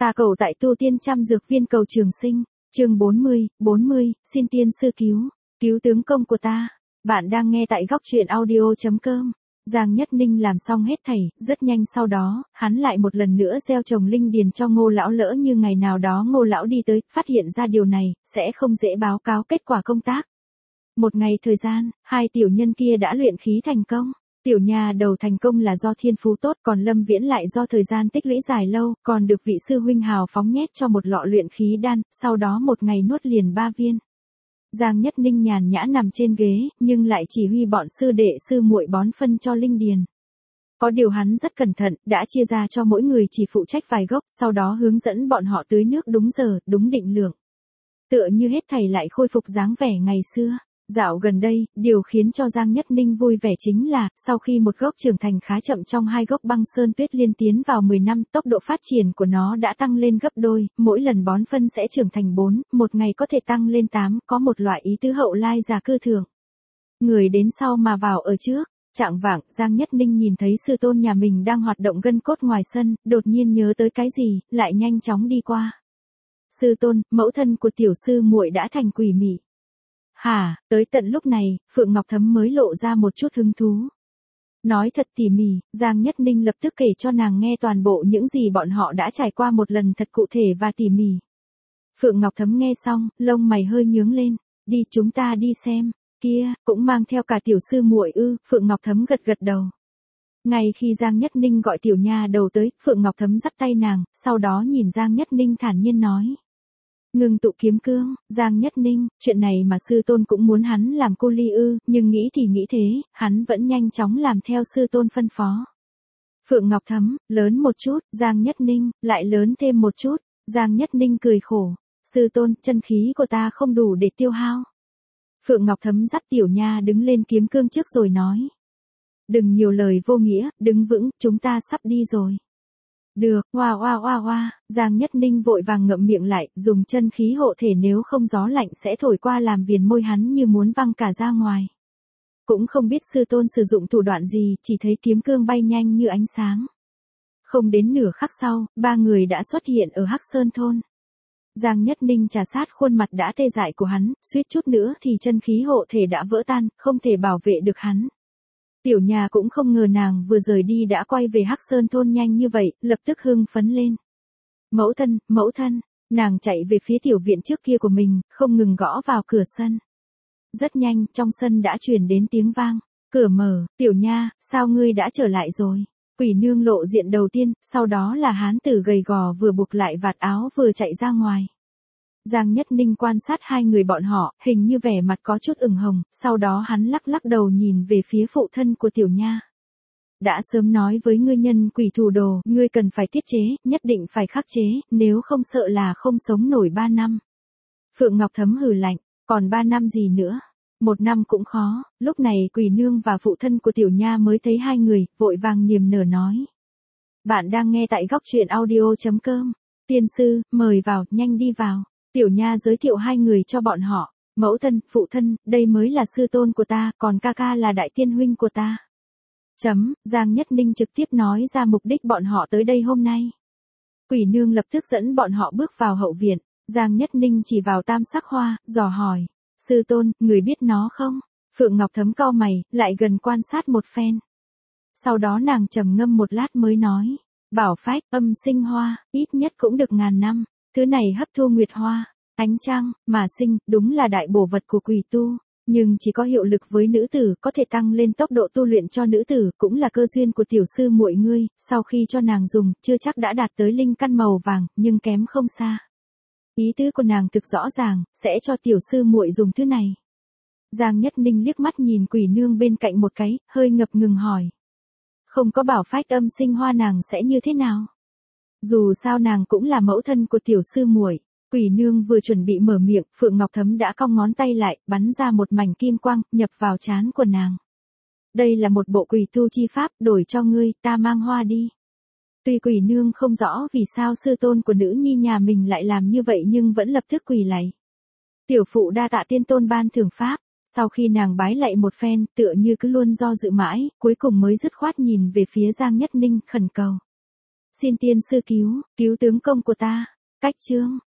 Ta cầu tại tu tiên trăm dược viên cầu trường sinh. Chương 40, xin tiên sư cứu tướng công của ta. Bạn đang nghe tại góc truyện audio.com. Giang Nhất Ninh làm xong hết thảy, rất nhanh sau đó, hắn lại một lần nữa gieo trồng linh điền cho Ngô lão, lỡ như ngày nào đó Ngô lão đi tới, phát hiện ra điều này, sẽ không dễ báo cáo kết quả công tác. Một ngày thời gian, hai tiểu nhân kia đã luyện khí thành công. Tiểu nha đầu thành công là do thiên phú tốt, còn Lâm Viễn lại do thời gian tích lũy dài lâu, còn được vị sư huynh hào phóng nhét cho một lọ luyện khí đan, sau đó một ngày nuốt liền 3 viên. Giang Nhất Ninh nhàn nhã nằm trên ghế, nhưng lại chỉ huy bọn sư đệ sư muội bón phân cho linh điền. Có điều hắn rất cẩn thận, đã chia ra cho mỗi người chỉ phụ trách vài gốc, sau đó hướng dẫn bọn họ tưới nước đúng giờ, đúng định lượng. Tựa như hết thảy lại khôi phục dáng vẻ ngày xưa. Dạo gần đây, điều khiến cho Giang Nhất Ninh vui vẻ chính là, sau khi một gốc trưởng thành khá chậm trong hai gốc băng sơn tuyết liên tiến vào 10 năm, tốc độ phát triển của nó đã tăng lên gấp đôi, mỗi lần bón phân sẽ trưởng thành 4, một ngày có thể tăng lên 8, có một loại ý tứ hậu lai già cư thượng. Người đến sau mà vào ở trước. Chạng vạng, Giang Nhất Ninh nhìn thấy sư tôn nhà mình đang hoạt động gân cốt ngoài sân, đột nhiên nhớ tới cái gì, lại nhanh chóng đi qua. Sư tôn, mẫu thân của tiểu sư muội đã thành quỷ mị. Hả, tới tận lúc này, Phượng Ngọc Thấm mới lộ ra một chút hứng thú. Nói thật tỉ mỉ, Giang Nhất Ninh lập tức kể cho nàng nghe toàn bộ những gì bọn họ đã trải qua một lần thật cụ thể và tỉ mỉ. Phượng Ngọc Thấm nghe xong, lông mày hơi nhướng lên, đi chúng ta đi xem, kia, cũng mang theo cả tiểu sư muội ư, Phượng Ngọc Thấm gật gật đầu. Ngay khi Giang Nhất Ninh gọi tiểu nha đầu tới, Phượng Ngọc Thấm dắt tay nàng, sau đó nhìn Giang Nhất Ninh thản nhiên nói. Ngừng tụ kiếm cương, Giang Nhất Ninh, chuyện này mà sư tôn cũng muốn hắn làm cô ly ư, nhưng nghĩ thì nghĩ thế, hắn vẫn nhanh chóng làm theo sư tôn phân phó. Phượng Ngọc Thấm, lớn một chút, Giang Nhất Ninh, lại lớn thêm một chút, Giang Nhất Ninh cười khổ, sư tôn, chân khí của ta không đủ để tiêu hao. Phượng Ngọc Thấm dắt tiểu nha đứng lên kiếm cương trước rồi nói. Đừng nhiều lời vô nghĩa, đứng vững, chúng ta sắp đi rồi. Được, hoa, Giang Nhất Ninh vội vàng ngậm miệng lại, dùng chân khí hộ thể nếu không gió lạnh sẽ thổi qua làm viền môi hắn như muốn văng cả ra ngoài. Cũng không biết sư tôn sử dụng thủ đoạn gì, chỉ thấy kiếm cương bay nhanh như ánh sáng. Không đến nửa khắc sau, ba người đã xuất hiện ở Hắc Sơn thôn. Giang Nhất Ninh trà sát khuôn mặt đã tê dại của hắn, suýt chút nữa thì chân khí hộ thể đã vỡ tan, không thể bảo vệ được hắn. Tiểu nhà cũng không ngờ nàng vừa rời đi đã quay về Hắc Sơn thôn nhanh như vậy, lập tức hưng phấn lên. Mẫu thân, nàng chạy về phía tiểu viện trước kia của mình, không ngừng gõ vào cửa sân. Rất nhanh, trong sân đã truyền đến tiếng vang, cửa mở, tiểu nha, sao ngươi đã trở lại rồi? Quỷ nương lộ diện đầu tiên, sau đó là hán tử gầy gò vừa buộc lại vạt áo vừa chạy ra ngoài. Giang Nhất Ninh quan sát hai người bọn họ, hình như vẻ mặt có chút ửng hồng, sau đó hắn lắc lắc đầu nhìn về phía phụ thân của tiểu nha. Đã sớm nói với ngươi nhân quỷ thủ đồ, ngươi cần phải tiết chế, nhất định phải khắc chế, nếu không sợ là không sống nổi 3 năm. Phượng Ngọc Thấm hừ lạnh, còn 3 năm gì nữa? 1 năm cũng khó, lúc này quỷ nương và phụ thân của tiểu nha mới thấy hai người, vội vàng niềm nở nói. Bạn đang nghe tại góc truyện audio.com. Tiên sư, mời vào, nhanh đi vào. Tiểu nha giới thiệu hai người cho bọn họ, mẫu thân, phụ thân, đây mới là sư tôn của ta, còn ca ca là đại tiên huynh của ta. Giang Nhất Ninh trực tiếp nói ra mục đích bọn họ tới đây hôm nay. Quỷ nương lập tức dẫn bọn họ bước vào hậu viện, Giang Nhất Ninh chỉ vào tam sắc hoa, dò hỏi, sư tôn, người biết nó không? Phượng Ngọc Thấm cau mày, lại gần quan sát một phen. Sau đó nàng trầm ngâm một lát mới nói, bảo phách, âm sinh hoa, ít nhất cũng được 1000 năm. Thứ này hấp thu nguyệt hoa, ánh trăng, mà sinh, đúng là đại bổ vật của quỷ tu, nhưng chỉ có hiệu lực với nữ tử, có thể tăng lên tốc độ tu luyện cho nữ tử, cũng là cơ duyên của tiểu sư muội ngươi, sau khi cho nàng dùng, chưa chắc đã đạt tới linh căn màu vàng, nhưng kém không xa. Ý tứ của nàng thực rõ ràng, sẽ cho tiểu sư muội dùng thứ này. Giang Nhất Ninh liếc mắt nhìn quỷ nương bên cạnh một cái, hơi ngập ngừng hỏi. Không có bảo phách âm sinh hoa nàng sẽ như thế nào? Dù sao nàng cũng là mẫu thân của tiểu sư muội. Quỷ nương vừa chuẩn bị mở miệng, Phượng Ngọc Thấm đã cong ngón tay lại, bắn ra một mảnh kim quang, nhập vào trán của nàng. Đây là một bộ quỷ tu chi pháp, đổi cho ngươi, ta mang hoa đi. Tuy quỷ nương không rõ vì sao sư tôn của nữ nhi nhà mình lại làm như vậy nhưng vẫn lập tức quỳ lạy. Tiểu phụ đa tạ tiên tôn ban thưởng pháp, sau khi nàng bái lạy một phen, tựa như cứ luôn do dự mãi, cuối cùng mới dứt khoát nhìn về phía Giang Nhất Ninh, khẩn cầu. Xin tiên sư cứu, cứu tướng công của ta. Cách chương